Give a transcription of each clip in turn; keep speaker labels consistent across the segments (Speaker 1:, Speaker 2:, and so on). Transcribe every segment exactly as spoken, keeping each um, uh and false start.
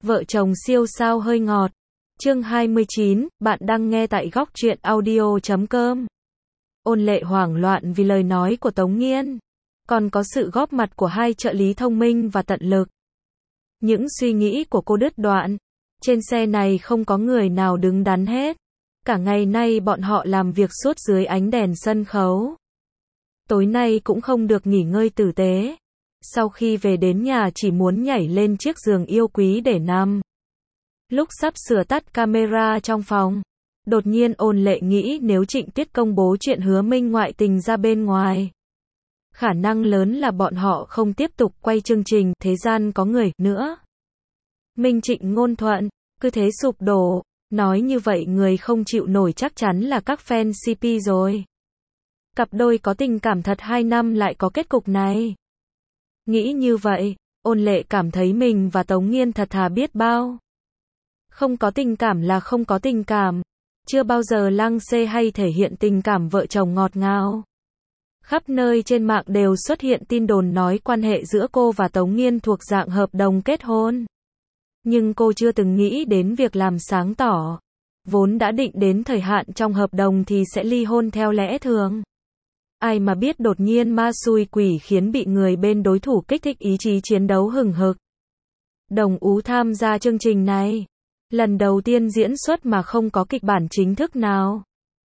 Speaker 1: Vợ chồng siêu sao hơi ngọt. Chương hai mươi chín, bạn đang nghe tại góc truyện audio chấm com. Ôn Lệ hoảng loạn vì lời nói của Tống Nghiên. Còn có sự góp mặt của hai trợ lý thông minh và tận lực. Những suy nghĩ của cô đứt đoạn. Trên xe này không có người nào đứng đắn hết. Cả ngày nay bọn họ làm việc suốt dưới ánh đèn sân khấu. Tối nay cũng không được nghỉ ngơi tử tế. Sau khi về đến nhà chỉ muốn nhảy lên chiếc giường yêu quý để nằm. Lúc sắp sửa tắt camera trong phòng, đột nhiên Ôn Lệ nghĩ nếu Trịnh Tuyết công bố chuyện Hứa Minh ngoại tình ra bên ngoài, khả năng lớn là bọn họ không tiếp tục quay chương trình Thế gian có người nữa. Minh Trịnh ngôn thuận, cứ thế sụp đổ, nói như vậy người không chịu nổi chắc chắn là các fan xê pê rồi. Cặp đôi có tình cảm thật hai năm lại có kết cục này. Nghĩ như vậy, Ôn Lệ cảm thấy mình và Tống Nghiên thật thà biết bao. Không có tình cảm là không có tình cảm. Chưa bao giờ lăng xê hay thể hiện tình cảm vợ chồng ngọt ngào. Khắp nơi trên mạng đều xuất hiện tin đồn nói quan hệ giữa cô và Tống Nghiên thuộc dạng hợp đồng kết hôn. Nhưng cô chưa từng nghĩ đến việc làm sáng tỏ. Vốn đã định đến thời hạn trong hợp đồng thì sẽ ly hôn theo lẽ thường. Ai mà biết đột nhiên ma xui quỷ khiến bị người bên đối thủ kích thích ý chí chiến đấu hừng hực. Đồng Ú tham gia chương trình này. Lần đầu tiên diễn xuất mà không có kịch bản chính thức nào.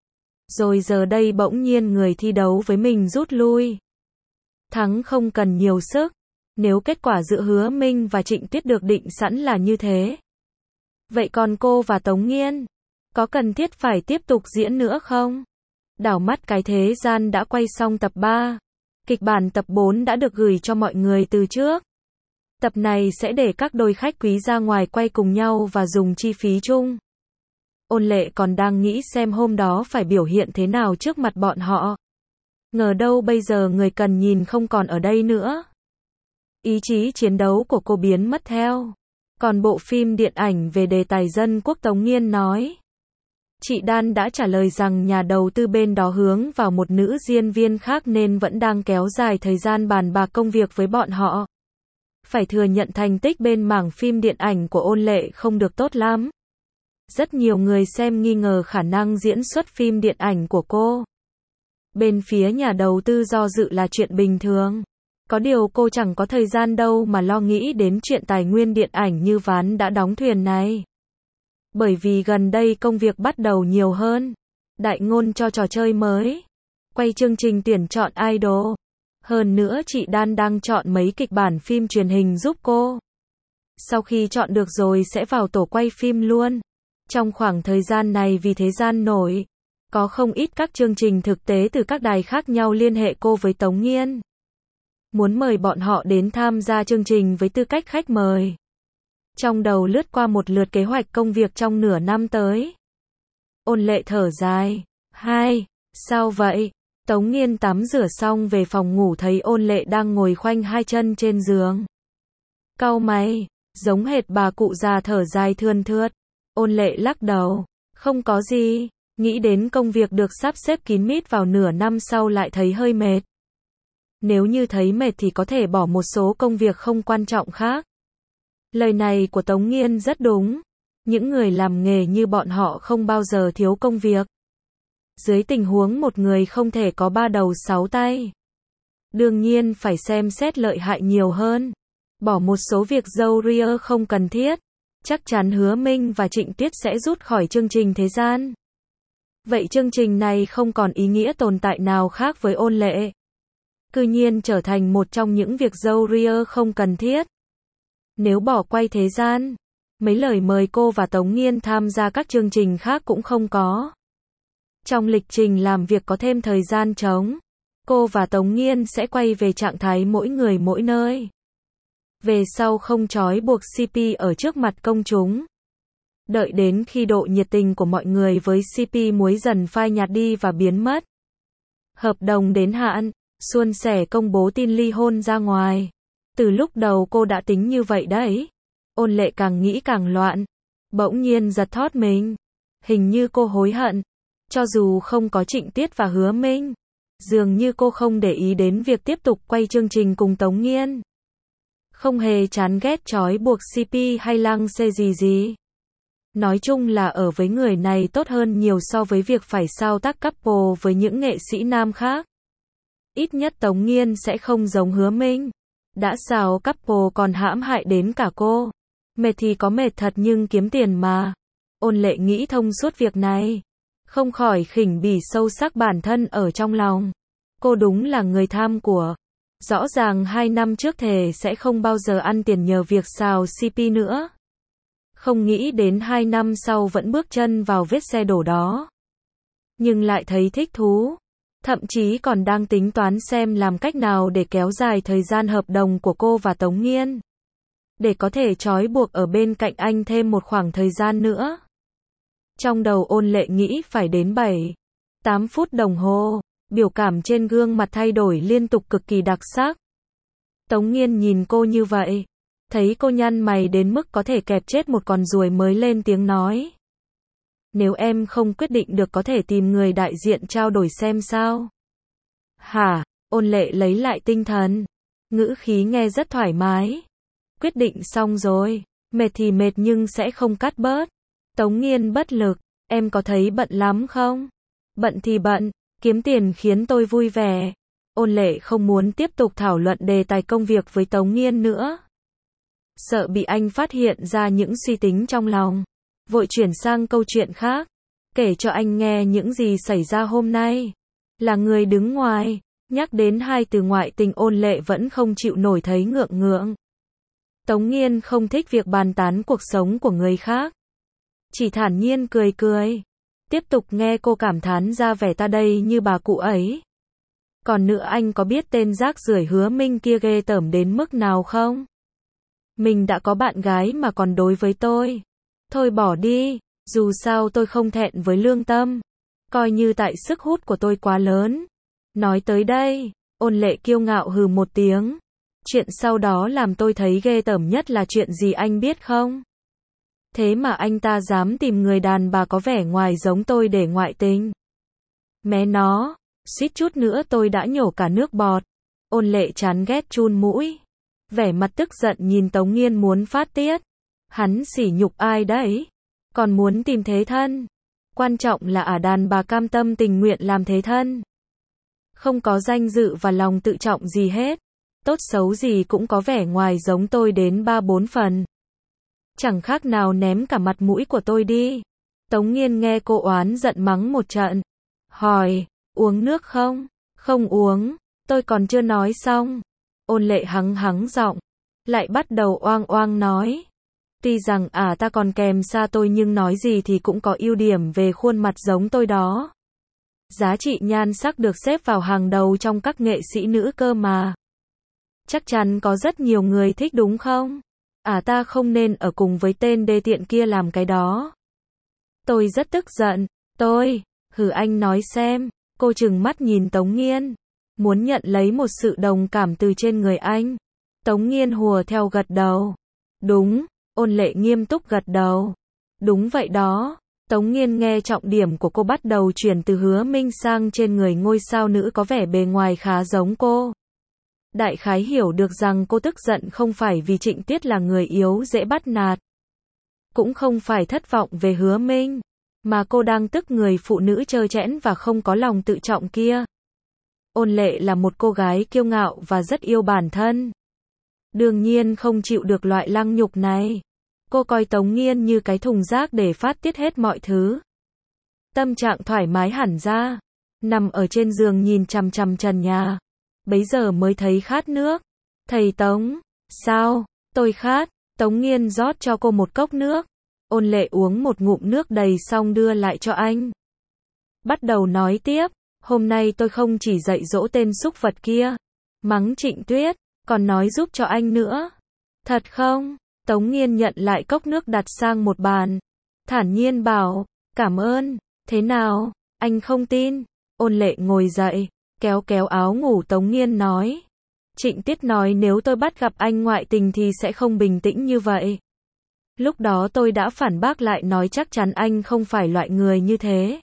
Speaker 1: Rồi giờ đây bỗng nhiên người thi đấu với mình rút lui. Thắng không cần nhiều sức. Nếu kết quả giữa Hứa Minh và Trịnh Tuyết được định sẵn là như thế. Vậy còn cô và Tống Nghiên, có cần thiết phải tiếp tục diễn nữa không? Đảo mắt cái Thế gian đã quay xong tập ba. Kịch bản tập bốn đã được gửi cho mọi người từ trước. Tập này sẽ để các đôi khách quý ra ngoài quay cùng nhau và dùng chi phí chung. Ôn Lệ còn đang nghĩ xem hôm đó phải biểu hiện thế nào trước mặt bọn họ. Ngờ đâu bây giờ người cần nhìn không còn ở đây nữa. Ý chí chiến đấu của cô biến mất theo. Còn bộ phim điện ảnh về đề tài dân quốc Tống Nghiên nói. Chị Đan đã trả lời rằng nhà đầu tư bên đó hướng vào một nữ diễn viên khác nên vẫn đang kéo dài thời gian bàn bạc công việc với bọn họ. Phải thừa nhận thành tích bên mảng phim điện ảnh của Ôn Lệ không được tốt lắm. Rất nhiều người xem nghi ngờ khả năng diễn xuất phim điện ảnh của cô. Bên phía nhà đầu tư do dự là chuyện bình thường. Có điều cô chẳng có thời gian đâu mà lo nghĩ đến chuyện tài nguyên điện ảnh như ván đã đóng thuyền này. Bởi vì gần đây công việc bắt đầu nhiều hơn. Đại ngôn cho trò chơi mới. Quay chương trình tuyển chọn idol. Hơn nữa chị Đan đang chọn mấy kịch bản phim truyền hình giúp cô. Sau khi chọn được rồi sẽ vào tổ quay phim luôn. Trong khoảng thời gian này vì Thế gian nổi, có không ít các chương trình thực tế từ các đài khác nhau liên hệ cô với Tống Nghiên. Muốn mời bọn họ đến tham gia chương trình với tư cách khách mời. Trong đầu lướt qua một lượt kế hoạch công việc trong nửa năm tới. Ôn Lệ thở dài. Hai, sao vậy? Tống Nghiên tắm rửa xong về phòng ngủ thấy Ôn Lệ đang ngồi khoanh hai chân trên giường. Cau mày, giống hệt bà cụ già thở dài thườn thượt. Ôn Lệ lắc đầu. Không có gì, nghĩ đến công việc được sắp xếp kín mít vào nửa năm sau lại thấy hơi mệt. Nếu như thấy mệt thì có thể bỏ một số công việc không quan trọng khác. Lời này của Tống Nghiên rất đúng. Những người làm nghề như bọn họ không bao giờ thiếu công việc. Dưới tình huống một người không thể có ba đầu sáu tay. Đương nhiên phải xem xét lợi hại nhiều hơn. Bỏ một số việc dâu ria không cần thiết. Chắc chắn Hứa Minh và Trịnh Tuyết sẽ rút khỏi chương trình Thế gian. Vậy chương trình này không còn ý nghĩa tồn tại nào khác với Ôn Lệ. Cư nhiên trở thành một trong những việc dâu ria không cần thiết. Nếu bỏ quay Thế gian, mấy lời mời cô và Tống Nghiên tham gia các chương trình khác cũng không có. Trong lịch trình làm việc có thêm thời gian trống, cô và Tống Nghiên sẽ quay về trạng thái mỗi người mỗi nơi. Về sau không trói buộc xê pê ở trước mặt công chúng. Đợi đến khi độ nhiệt tình của mọi người với xê pê muối dần phai nhạt đi và biến mất. Hợp đồng đến hạn, suôn sẻ công bố tin ly hôn ra ngoài. Từ lúc đầu cô đã tính như vậy đấy. Ôn Lệ càng nghĩ càng loạn. Bỗng nhiên giật thót mình. Hình như cô hối hận. Cho dù không có Trịnh Tuyết và Hứa Minh, dường như cô không để ý đến việc tiếp tục quay chương trình cùng Tống Nghiên. Không hề chán ghét trói buộc xê pê hay lăng xê gì gì. Nói chung là ở với người này tốt hơn nhiều so với việc phải sao tác couple với những nghệ sĩ nam khác. Ít nhất Tống Nghiên sẽ không giống Hứa Minh. Đã sao couple còn hãm hại đến cả cô. Mệt thì có mệt thật nhưng kiếm tiền mà. Ôn Lệ nghĩ thông suốt việc này. Không khỏi khỉnh bỉ sâu sắc bản thân ở trong lòng. Cô đúng là người tham của. Rõ ràng hai năm trước thề sẽ không bao giờ ăn tiền nhờ việc xào xê pê nữa. Không nghĩ đến hai năm sau vẫn bước chân vào vết xe đổ đó. Nhưng lại thấy thích thú. Thậm chí còn đang tính toán xem làm cách nào để kéo dài thời gian hợp đồng của cô và Tống Nghiên. Để có thể trói buộc ở bên cạnh anh thêm một khoảng thời gian nữa. Trong đầu Ôn Lệ nghĩ phải đến bảy, tám phút đồng hồ. Biểu cảm trên gương mặt thay đổi liên tục cực kỳ đặc sắc. Tống Nghiên nhìn cô như vậy. Thấy cô nhăn mày đến mức có thể kẹp chết một con ruồi mới lên tiếng nói. Nếu em không quyết định được có thể tìm người đại diện trao đổi xem sao. Hả? Ôn Lệ lấy lại tinh thần. Ngữ khí nghe rất thoải mái. Quyết định xong rồi. Mệt thì mệt nhưng sẽ không cắt bớt. Tống Nghiên bất lực. Em có thấy bận lắm không? Bận thì bận. Kiếm tiền khiến tôi vui vẻ. Ôn Lệ không muốn tiếp tục thảo luận đề tài công việc với Tống Nghiên nữa. Sợ bị anh phát hiện ra những suy tính trong lòng. Vội chuyển sang câu chuyện khác. Kể cho anh nghe những gì xảy ra hôm nay. Là người đứng ngoài. Nhắc đến hai từ ngoại tình Ôn Lệ vẫn không chịu nổi thấy ngượng ngượng. Tống Nghiên không thích việc bàn tán cuộc sống của người khác. Chỉ thản nhiên cười cười. Tiếp tục nghe cô cảm thán ra vẻ ta đây như bà cụ ấy. Còn nữa anh có biết tên rác rưởi Hứa Minh kia ghê tởm đến mức nào không? Mình đã có bạn gái mà còn đối với tôi. Thôi bỏ đi, dù sao tôi không thẹn với lương tâm. Coi như tại sức hút của tôi quá lớn. Nói tới đây, Ôn Lệ kiêu ngạo hừ một tiếng. Chuyện sau đó làm tôi thấy ghê tởm nhất là chuyện gì anh biết không? Thế mà anh ta dám tìm người đàn bà có vẻ ngoài giống tôi để ngoại tình. Mẹ nó, suýt chút nữa tôi đã nhổ cả nước bọt. Ôn Lệ chán ghét chun mũi. Vẻ mặt tức giận nhìn Tống Nghiên muốn phát tiết. Hắn sỉ nhục ai đấy? Còn muốn tìm thế thân. Quan trọng là ả đàn bà cam tâm tình nguyện làm thế thân. Không có danh dự và lòng tự trọng gì hết. Tốt xấu gì cũng có vẻ ngoài giống tôi đến ba bốn phần. Chẳng khác nào ném cả mặt mũi của tôi đi. Tống Nghiên nghe cô oán giận mắng một trận. Hỏi, uống nước không? Không uống, tôi còn chưa nói xong. Ôn Lệ hắng hắng giọng. Lại bắt đầu oang oang nói. Tuy rằng à ta còn kèm xa tôi nhưng nói gì thì cũng có ưu điểm về khuôn mặt giống tôi đó. Giá trị nhan sắc được xếp vào hàng đầu trong các nghệ sĩ nữ cơ mà. Chắc chắn có rất nhiều người thích đúng không? À ta không nên ở cùng với tên đê tiện kia làm cái đó. Tôi rất tức giận. Tôi, hử anh nói xem. Cô trừng mắt nhìn Tống Nghiên. Muốn nhận lấy một sự đồng cảm từ trên người anh. Tống Nghiên hùa theo gật đầu. Đúng. Ôn Lệ nghiêm túc gật đầu. Đúng vậy đó. Tống Nghiên nghe trọng điểm của cô bắt đầu chuyển từ Hứa Minh sang trên người ngôi sao nữ có vẻ bề ngoài khá giống cô. Đại khái hiểu được rằng cô tức giận không phải vì Trịnh Tiết là người yếu dễ bắt nạt. Cũng không phải thất vọng về Hứa Minh. Mà cô đang tức người phụ nữ trơ trẽn và không có lòng tự trọng kia. Ôn Lệ là một cô gái kiêu ngạo và rất yêu bản thân. Đương nhiên không chịu được loại lăng nhục này. Cô coi Tống Nghiên như cái thùng rác để phát tiết hết mọi thứ. Tâm trạng thoải mái hẳn ra. Nằm ở trên giường nhìn chằm chằm trần nhà. Bấy giờ mới thấy khát nước. Thầy Tống, sao? Tôi khát. Tống Nghiên rót cho cô một cốc nước. Ôn Lệ uống một ngụm nước đầy xong đưa lại cho anh. Bắt đầu nói tiếp. Hôm nay tôi không chỉ dạy dỗ tên súc vật kia. Mắng Trịnh Tuyết. Còn nói giúp cho anh nữa. Thật không? Tống Nghiên nhận lại cốc nước đặt sang một bàn. Thản nhiên bảo. Cảm ơn. Thế nào? Anh không tin. Ôn Lệ ngồi dậy. Kéo kéo áo ngủ Tống Nghiên nói. Trịnh Tiết nói nếu tôi bắt gặp anh ngoại tình thì sẽ không bình tĩnh như vậy. Lúc đó tôi đã phản bác lại nói chắc chắn anh không phải loại người như thế.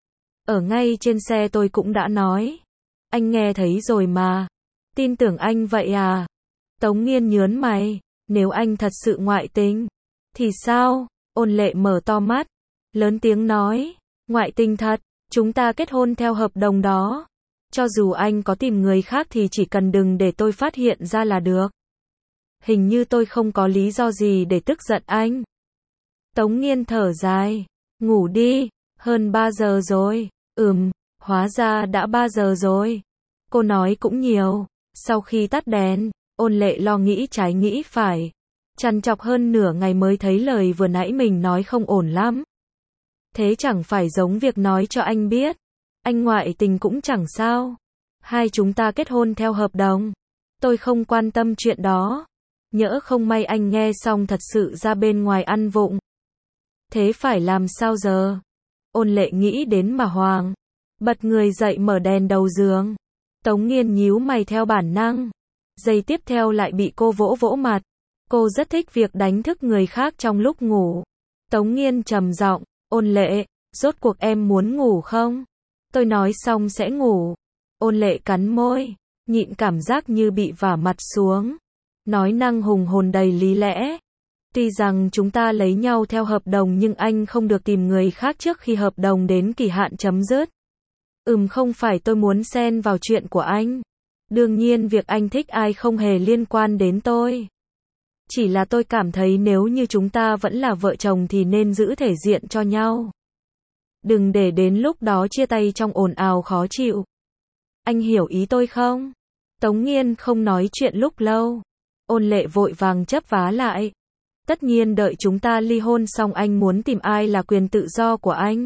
Speaker 1: Ở ngay trên xe tôi cũng đã nói. Anh nghe thấy rồi mà. Tin tưởng anh vậy à? Tống Nghiên nhớn mày, nếu anh thật sự ngoại tình, thì sao? Ôn Lệ mở to mắt, lớn tiếng nói, ngoại tình thật, chúng ta kết hôn theo hợp đồng đó. Cho dù anh có tìm người khác thì chỉ cần đừng để tôi phát hiện ra là được. Hình như tôi không có lý do gì để tức giận anh. Tống Nghiên thở dài, ngủ đi, hơn ba giờ rồi. Ừm, hóa ra đã ba giờ rồi. Cô nói cũng nhiều. Sau khi tắt đèn, Ôn Lệ lo nghĩ trái nghĩ phải. Trằn trọc hơn nửa ngày mới thấy lời vừa nãy mình nói không ổn lắm. Thế chẳng phải giống việc nói cho anh biết. Anh ngoại tình cũng chẳng sao. Hai chúng ta kết hôn theo hợp đồng. Tôi không quan tâm chuyện đó. Nhỡ không may anh nghe xong thật sự ra bên ngoài ăn vụng. Thế phải làm sao giờ? Ôn Lệ nghĩ đến mà hoang. Bật người dậy mở đèn đầu giường. Tống Nghiên nhíu mày theo bản năng. Giây tiếp theo lại bị cô vỗ vỗ mặt. Cô rất thích việc đánh thức người khác trong lúc ngủ. Tống Nghiên trầm giọng, Ôn Lệ, rốt cuộc em muốn ngủ không? Tôi nói xong sẽ ngủ. Ôn Lệ cắn môi, nhịn cảm giác như bị vả mặt xuống. Nói năng hùng hồn đầy lý lẽ. Tuy rằng chúng ta lấy nhau theo hợp đồng nhưng anh không được tìm người khác trước khi hợp đồng đến kỳ hạn chấm dứt. Ừm, không phải tôi muốn xen vào chuyện của anh. Đương nhiên việc anh thích ai không hề liên quan đến tôi. Chỉ là tôi cảm thấy nếu như chúng ta vẫn là vợ chồng thì nên giữ thể diện cho nhau. Đừng để đến lúc đó chia tay trong ồn ào khó chịu. Anh hiểu ý tôi không? Tống Nghiên không nói chuyện lúc lâu. Ôn Lệ vội vàng chấp vá lại. Tất nhiên đợi chúng ta ly hôn xong anh muốn tìm ai là quyền tự do của anh.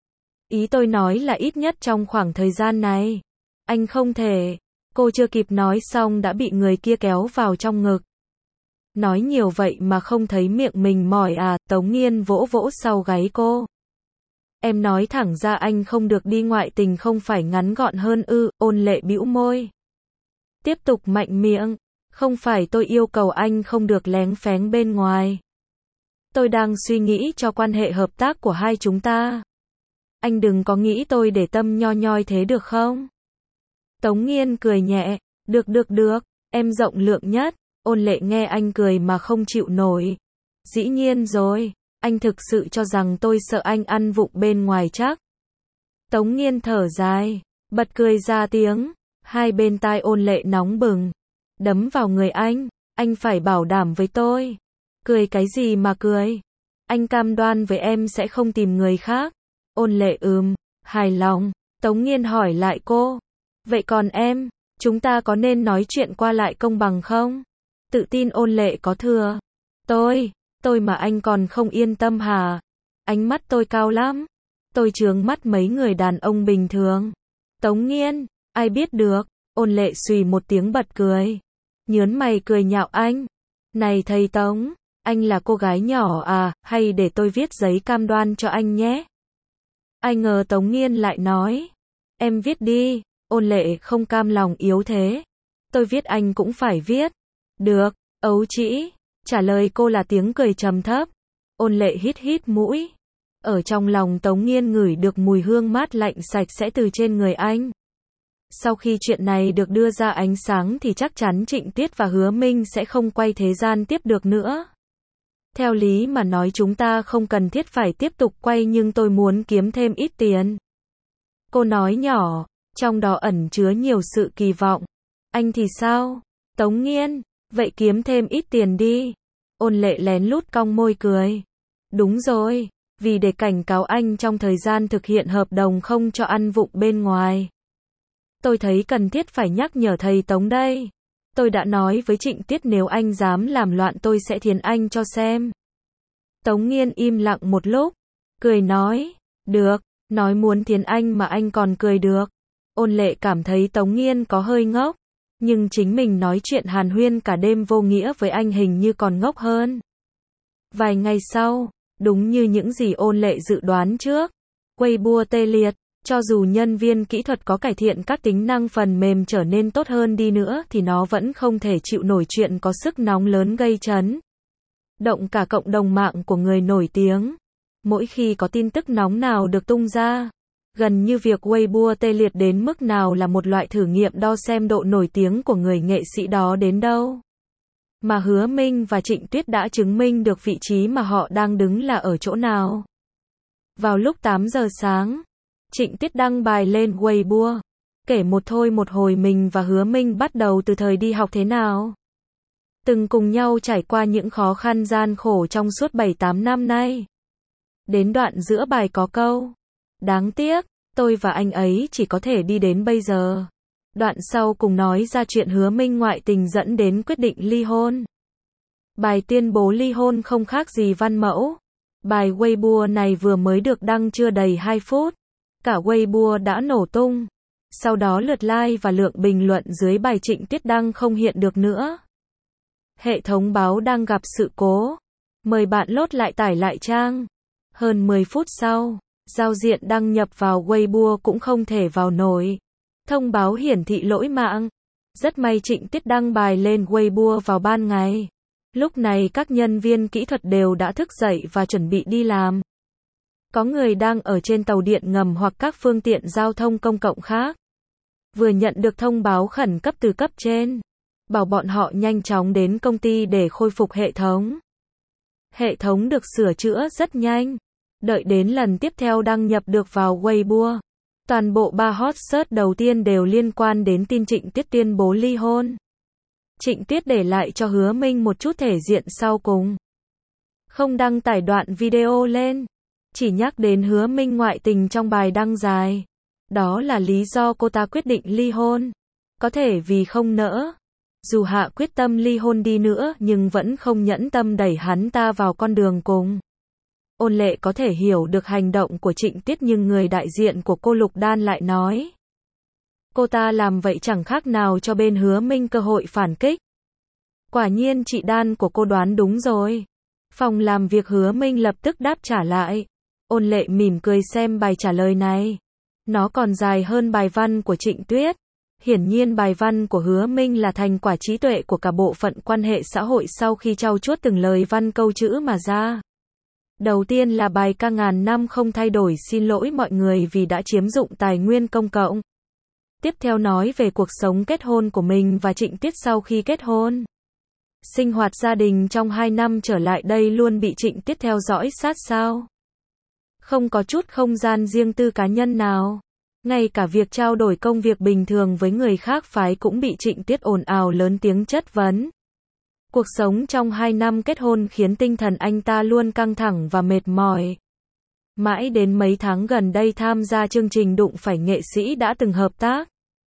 Speaker 1: Ý tôi nói là ít nhất trong khoảng thời gian này. Anh không thể. Cô chưa kịp nói xong đã bị người kia kéo vào trong ngực. Nói nhiều vậy mà không thấy miệng mình mỏi à? Tống Nghiên vỗ vỗ sau gáy cô. Em nói thẳng ra anh không được đi ngoại tình không phải ngắn gọn hơn ư? Ôn Lệ bĩu môi. Tiếp tục mạnh miệng. Không phải tôi yêu cầu anh không được léng phéng bên ngoài. Tôi đang suy nghĩ cho quan hệ hợp tác của hai chúng ta. Anh đừng có nghĩ tôi để tâm nho nhoi thế được không? Tống Nghiên cười nhẹ. Được được được, em rộng lượng nhất. Ôn Lệ nghe anh cười mà không chịu nổi. Dĩ nhiên rồi, anh thực sự cho rằng tôi sợ anh ăn vụng bên ngoài chắc. Tống Nghiên thở dài, bật cười ra tiếng. Hai bên tai Ôn Lệ nóng bừng. Đấm vào người anh, anh phải bảo đảm với tôi. Cười cái gì mà cười? Anh cam đoan với em sẽ không tìm người khác. Ôn Lệ ừm, hài lòng. Tống Nghiên hỏi lại cô. Vậy còn em, chúng ta có nên nói chuyện qua lại công bằng không? Tự tin Ôn Lệ có thừa. Tôi, tôi mà anh còn không yên tâm hả? Ánh mắt tôi cao lắm. Tôi chướng mắt mấy người đàn ông bình thường. Tống Nghiên, ai biết được. Ôn Lệ xùy một tiếng bật cười. Nhớn mày cười nhạo anh. Này thầy Tống, anh là cô gái nhỏ à, hay để tôi viết giấy cam đoan cho anh nhé? Ai ngờ Tống Nghiên lại nói. Em viết đi. Ôn Lệ không cam lòng yếu thế. Tôi viết anh cũng phải viết. Được, ấu trĩ. Trả lời cô là tiếng cười trầm thấp. Ôn Lệ hít hít mũi. Ở trong lòng Tống Nghiên ngửi được mùi hương mát lạnh sạch sẽ từ trên người anh. Sau khi chuyện này được đưa ra ánh sáng thì chắc chắn Trịnh Tiết và Hứa Minh sẽ không quay thế gian tiếp được nữa. Theo lý mà nói chúng ta không cần thiết phải tiếp tục quay nhưng tôi muốn kiếm thêm ít tiền. Cô nói nhỏ, trong đó ẩn chứa nhiều sự kỳ vọng. Anh thì sao? Tống Nghiên, vậy kiếm thêm ít tiền đi. Ôn Lệ lén lút cong môi cười. Đúng rồi, vì để cảnh cáo anh trong thời gian thực hiện hợp đồng không cho ăn vụng bên ngoài. Tôi thấy cần thiết phải nhắc nhở thầy Tống đây. Tôi đã nói với Trịnh Tiết nếu anh dám làm loạn tôi sẽ thiến anh cho xem. Tống Nghiên im lặng một lúc, cười nói, được, nói muốn thiến anh mà anh còn cười được. Ôn Lệ cảm thấy Tống Nghiên có hơi ngốc, nhưng chính mình nói chuyện hàn huyên cả đêm vô nghĩa với anh hình như còn ngốc hơn. Vài ngày sau, đúng như những gì Ôn Lệ dự đoán trước, Weibo tê liệt. Cho dù nhân viên kỹ thuật có cải thiện các tính năng phần mềm trở nên tốt hơn đi nữa thì nó vẫn không thể chịu nổi chuyện có sức nóng lớn gây chấn động cả cộng đồng mạng của người nổi tiếng. Mỗi khi có tin tức nóng nào được tung ra, gần như việc Weibo tê liệt đến mức nào là một loại thử nghiệm đo xem độ nổi tiếng của người nghệ sĩ đó đến đâu. Mà Hứa Minh và Trịnh Tuyết đã chứng minh được vị trí mà họ đang đứng là ở chỗ nào. Vào lúc tám giờ sáng, Trịnh Tuyết đăng bài lên Weibo, kể một thôi một hồi mình và Hứa Minh bắt đầu từ thời đi học thế nào. Từng cùng nhau trải qua những khó khăn gian khổ trong suốt bảy tám năm nay. Đến đoạn giữa bài có câu, đáng tiếc, tôi và anh ấy chỉ có thể đi đến bây giờ. Đoạn sau cùng nói ra chuyện Hứa Minh ngoại tình dẫn đến quyết định ly hôn. Bài tuyên bố ly hôn không khác gì văn mẫu. Bài Weibo này vừa mới được đăng chưa đầy hai phút. Cả Weibo đã nổ tung. Sau đó lượt like và lượng bình luận dưới bài Trịnh Tuyết đăng không hiện được nữa. Hệ thống báo đang gặp sự cố. Mời bạn lốt lại tải lại trang. Hơn mười phút sau, giao diện đăng nhập vào Weibo cũng không thể vào nổi. Thông báo hiển thị lỗi mạng. Rất may Trịnh Tuyết đăng bài lên Weibo vào ban ngày. Lúc này các nhân viên kỹ thuật đều đã thức dậy và chuẩn bị đi làm. Có người đang ở trên tàu điện ngầm hoặc các phương tiện giao thông công cộng khác. Vừa nhận được thông báo khẩn cấp từ cấp trên, bảo bọn họ nhanh chóng đến công ty để khôi phục hệ thống. Hệ thống được sửa chữa rất nhanh. Đợi đến lần tiếp theo đăng nhập được vào Weibo. Toàn bộ ba hot search đầu tiên đều liên quan đến tin Trịnh Tuyết tuyên bố ly hôn. Trịnh Tuyết để lại cho Hứa Minh một chút thể diện sau cùng. Không đăng tải đoạn video lên. Chỉ nhắc đến Hứa Minh ngoại tình trong bài đăng dài. Đó là lý do cô ta quyết định ly hôn. Có thể vì không nỡ. Dù hạ quyết tâm ly hôn đi nữa nhưng vẫn không nhẫn tâm đẩy hắn ta vào con đường cùng. Ôn Lệ có thể hiểu được hành động của Trịnh Tuyết nhưng người đại diện của cô Lục Đan lại nói. Cô ta làm vậy chẳng khác nào cho bên Hứa Minh cơ hội phản kích. Quả nhiên chị Đan của cô đoán đúng rồi. Phòng làm việc Hứa Minh lập tức đáp trả lại. Ôn Lệ mỉm cười xem bài trả lời này. Nó còn dài hơn bài văn của Trịnh Tuyết. Hiển nhiên bài văn của Hứa Minh là thành quả trí tuệ của cả bộ phận quan hệ xã hội sau khi trau chuốt từng lời văn câu chữ mà ra. Đầu tiên là bài ca ngàn năm không thay đổi xin lỗi mọi người vì đã chiếm dụng tài nguyên công cộng. Tiếp theo nói về cuộc sống kết hôn của mình và Trịnh Tuyết sau khi kết hôn. Sinh hoạt gia đình trong hai năm trở lại đây luôn bị Trịnh Tuyết theo dõi sát sao. Không có chút không gian riêng tư cá nhân nào. Ngay cả việc trao đổi công việc bình thường với người khác phái cũng bị Trịnh Tuyết ồn ào lớn tiếng chất vấn. Cuộc sống trong hai năm kết hôn khiến tinh thần anh ta luôn căng thẳng và mệt mỏi. Mãi đến mấy tháng gần đây tham gia chương trình đụng phải nghệ sĩ đã từng hợp tác.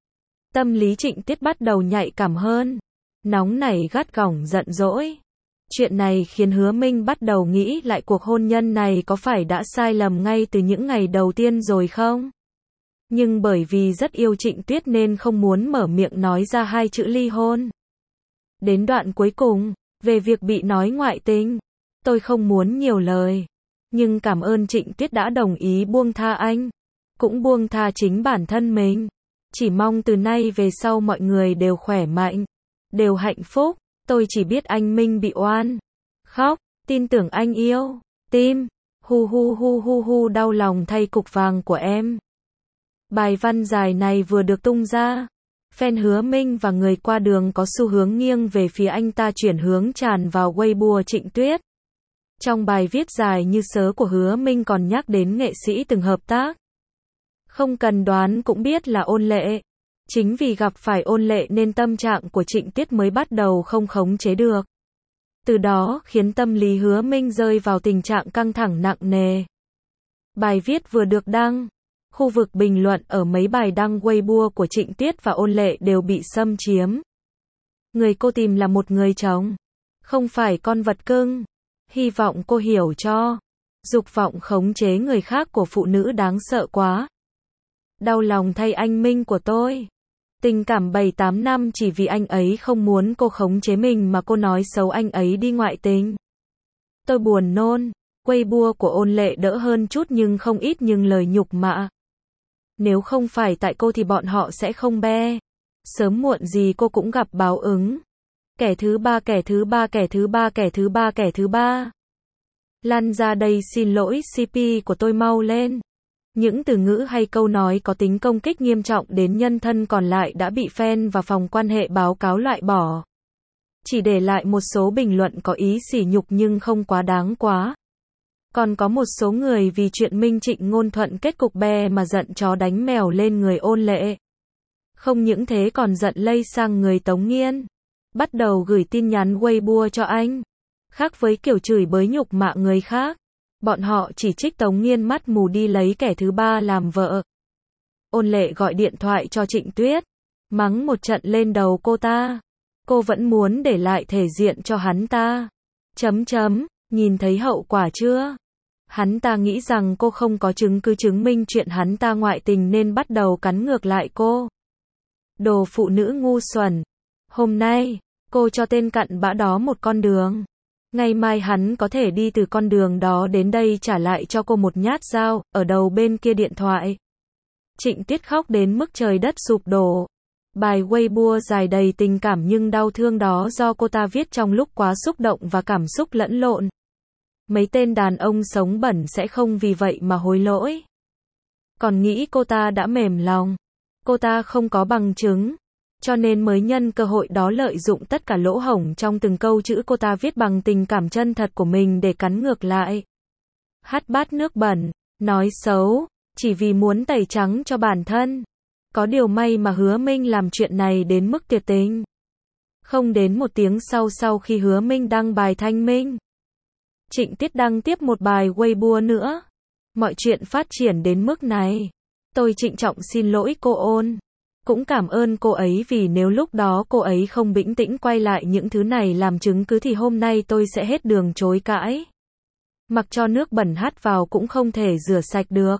Speaker 1: Tâm lý Trịnh Tuyết bắt đầu nhạy cảm hơn. Nóng nảy gắt gỏng giận dỗi. Chuyện này khiến Hứa Minh bắt đầu nghĩ lại cuộc hôn nhân này có phải đã sai lầm ngay từ những ngày đầu tiên rồi không? Nhưng bởi vì rất yêu Trịnh Tuyết nên không muốn mở miệng nói ra hai chữ ly hôn. Đến đoạn cuối cùng, về việc bị nói ngoại tình, tôi không muốn nhiều lời. Nhưng cảm ơn Trịnh Tuyết đã đồng ý buông tha anh. Cũng buông tha chính bản thân mình. Chỉ mong từ nay về sau mọi người đều khỏe mạnh, đều hạnh phúc. Tôi chỉ biết anh Minh bị oan. Khóc, tin tưởng anh yêu. Tim, hu hu hu hu hu đau lòng thay cục vàng của em. Bài văn dài này vừa được tung ra. Fan Hứa Minh và người qua đường có xu hướng nghiêng về phía anh ta chuyển hướng tràn vào Weibo Trịnh Tuyết. Trong bài viết dài như sớ của Hứa Minh còn nhắc đến nghệ sĩ từng hợp tác. Không cần đoán cũng biết là Ôn Lệ. Chính vì gặp phải Ôn Lệ nên tâm trạng của Trịnh Tuyết mới bắt đầu không khống chế được. Từ đó khiến tâm lý Hứa Minh rơi vào tình trạng căng thẳng nặng nề. Bài viết vừa được đăng. Khu vực bình luận ở mấy bài đăng Weibo của Trịnh Tuyết và Ôn Lệ đều bị xâm chiếm. Người cô tìm là một người chồng, không phải con vật cưng. Hy vọng cô hiểu cho. Dục vọng khống chế người khác của phụ nữ đáng sợ quá. Đau lòng thay anh Minh của tôi. Tình cảm bảy tám năm chỉ vì anh ấy không muốn cô khống chế mình mà cô nói xấu anh ấy đi ngoại tình. Tôi buồn nôn. Weibo của Ôn Lệ đỡ hơn chút nhưng không ít nhưng lời nhục mạ. Nếu không phải tại cô thì bọn họ sẽ không be. Sớm muộn gì cô cũng gặp báo ứng. Kẻ thứ ba, kẻ thứ ba, kẻ thứ ba, kẻ thứ ba, kẻ thứ ba. Lăn ra đây xin lỗi xê pê của tôi mau lên. Những từ ngữ hay câu nói có tính công kích nghiêm trọng đến nhân thân còn lại đã bị fan và phòng quan hệ báo cáo loại bỏ. Chỉ để lại một số bình luận có ý sỉ nhục nhưng không quá đáng quá. Còn có một số người vì chuyện Minh Trịnh ngôn thuận kết cục bè mà giận chó đánh mèo lên người Ôn Lệ. Không những thế còn giận lây sang người Tống Nghiên. Bắt đầu gửi tin nhắn Weibo cho anh. Khác với kiểu chửi bới nhục mạ người khác. Bọn họ chỉ trích Tống Nghiên mắt mù đi lấy kẻ thứ ba làm vợ. Ôn Lệ gọi điện thoại cho Trịnh Tuyết. Mắng một trận lên đầu cô ta. Cô vẫn muốn để lại thể diện cho hắn ta. Chấm chấm, nhìn thấy hậu quả chưa? Hắn ta nghĩ rằng cô không có chứng cứ chứng minh chuyện hắn ta ngoại tình nên bắt đầu cắn ngược lại cô. Đồ phụ nữ ngu xuẩn. Hôm nay, cô cho tên cặn bã đó một con đường. Ngày mai hắn có thể đi từ con đường đó đến đây trả lại cho cô một nhát dao, ở đầu bên kia điện thoại. Trịnh Tuyết khóc đến mức trời đất sụp đổ. Bài Weibo dài đầy tình cảm nhưng đau thương đó do cô ta viết trong lúc quá xúc động và cảm xúc lẫn lộn. Mấy tên đàn ông sống bẩn sẽ không vì vậy mà hối lỗi. Còn nghĩ cô ta đã mềm lòng. Cô ta không có bằng chứng. Cho nên mới nhân cơ hội đó lợi dụng tất cả lỗ hổng trong từng câu chữ cô ta viết bằng tình cảm chân thật của mình để cắn ngược lại. Hát bát nước bẩn, nói xấu, chỉ vì muốn tẩy trắng cho bản thân. Có điều may mà Hứa Minh làm chuyện này đến mức tuyệt tình. Không đến một tiếng sau sau khi Hứa Minh đăng bài thanh minh, Trịnh Tuyết đăng tiếp một bài Weibo nữa. Mọi chuyện phát triển đến mức này. Tôi trịnh trọng xin lỗi cô Ôn. Cũng cảm ơn cô ấy vì nếu lúc đó cô ấy không bình tĩnh quay lại những thứ này làm chứng cứ thì hôm nay tôi sẽ hết đường chối cãi. Mặc cho nước bẩn hắt vào cũng không thể rửa sạch được.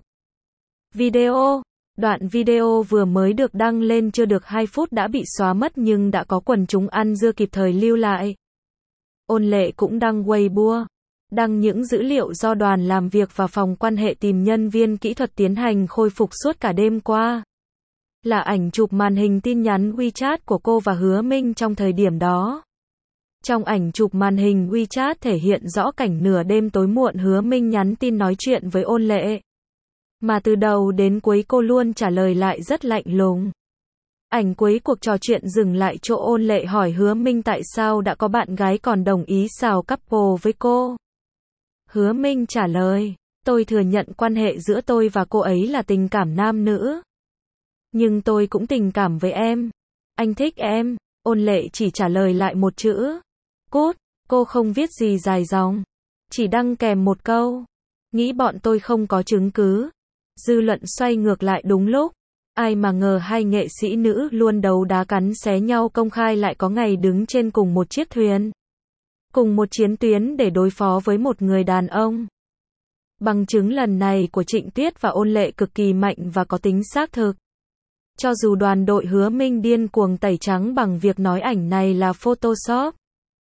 Speaker 1: Video. Đoạn video vừa mới được đăng lên chưa được hai phút đã bị xóa mất nhưng đã có quần chúng ăn dưa kịp thời lưu lại. Ôn Lệ cũng đăng Weibo. Đăng những dữ liệu do đoàn làm việc và phòng quan hệ tìm nhân viên kỹ thuật tiến hành khôi phục suốt cả đêm qua. Là ảnh chụp màn hình tin nhắn WeChat của cô và Hứa Minh trong thời điểm đó. Trong ảnh chụp màn hình WeChat thể hiện rõ cảnh nửa đêm tối muộn Hứa Minh nhắn tin nói chuyện với Ôn Lệ. Mà từ đầu đến cuối cô luôn trả lời lại rất lạnh lùng. Ảnh cuối cuộc trò chuyện dừng lại chỗ Ôn Lệ hỏi Hứa Minh tại sao đã có bạn gái còn đồng ý xào couple với cô. Hứa Minh trả lời, tôi thừa nhận quan hệ giữa tôi và cô ấy là tình cảm nam nữ. Nhưng tôi cũng tình cảm với em. Anh thích em. Ôn Lệ chỉ trả lời lại một chữ. Cút. Cô không viết gì dài dòng. Chỉ đăng kèm một câu. Nghĩ bọn tôi không có chứng cứ. Dư luận xoay ngược lại đúng lúc. Ai mà ngờ hai nghệ sĩ nữ luôn đấu đá cắn xé nhau công khai lại có ngày đứng trên cùng một chiếc thuyền. Cùng một chiến tuyến để đối phó với một người đàn ông. Bằng chứng lần này của Trịnh Tuyết và Ôn Lệ cực kỳ mạnh và có tính xác thực. Cho dù đoàn đội Hứa Minh điên cuồng tẩy trắng bằng việc nói ảnh này là Photoshop.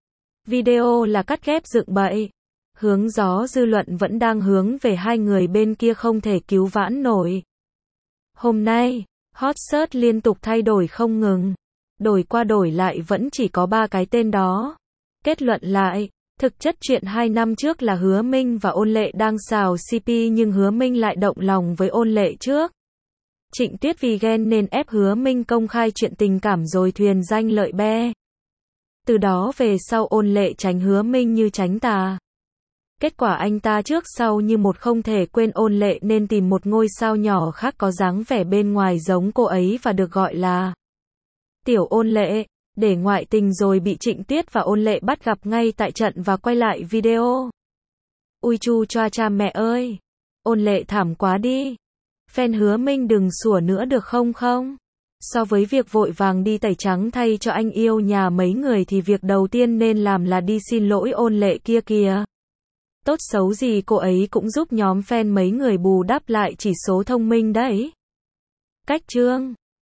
Speaker 1: Video là cắt ghép dựng bậy. Hướng gió dư luận vẫn đang hướng về hai người bên kia không thể cứu vãn nổi. Hôm nay, hot search liên tục thay đổi không ngừng. Đổi qua đổi lại vẫn chỉ có ba cái tên đó. Kết luận lại, thực chất chuyện hai năm trước là Hứa Minh và Ôn Lệ đang xào xê pê nhưng Hứa Minh lại động lòng với Ôn Lệ trước. Trịnh Tuyết vì ghen nên ép Hứa Minh công khai chuyện tình cảm rồi thuyền danh lợi be. Từ đó về sau Ôn Lệ tránh Hứa Minh như tránh tà. Kết quả anh ta trước sau như một không thể quên Ôn Lệ nên tìm một ngôi sao nhỏ khác có dáng vẻ bên ngoài giống cô ấy và được gọi là Tiểu Ôn Lệ, để ngoại tình rồi bị Trịnh Tuyết và Ôn Lệ bắt gặp ngay tại trận và quay lại video. Ui chu choa cha mẹ ơi! Ôn Lệ thảm quá đi! Fan Hứa Minh đừng sủa nữa được không không? So với việc vội vàng đi tẩy trắng thay cho anh yêu nhà mấy người thì việc đầu tiên nên làm là đi xin lỗi Ôn Lệ kia kìa. Tốt xấu gì cô ấy cũng giúp nhóm fan mấy người bù đắp lại chỉ số thông minh đấy. Cách chương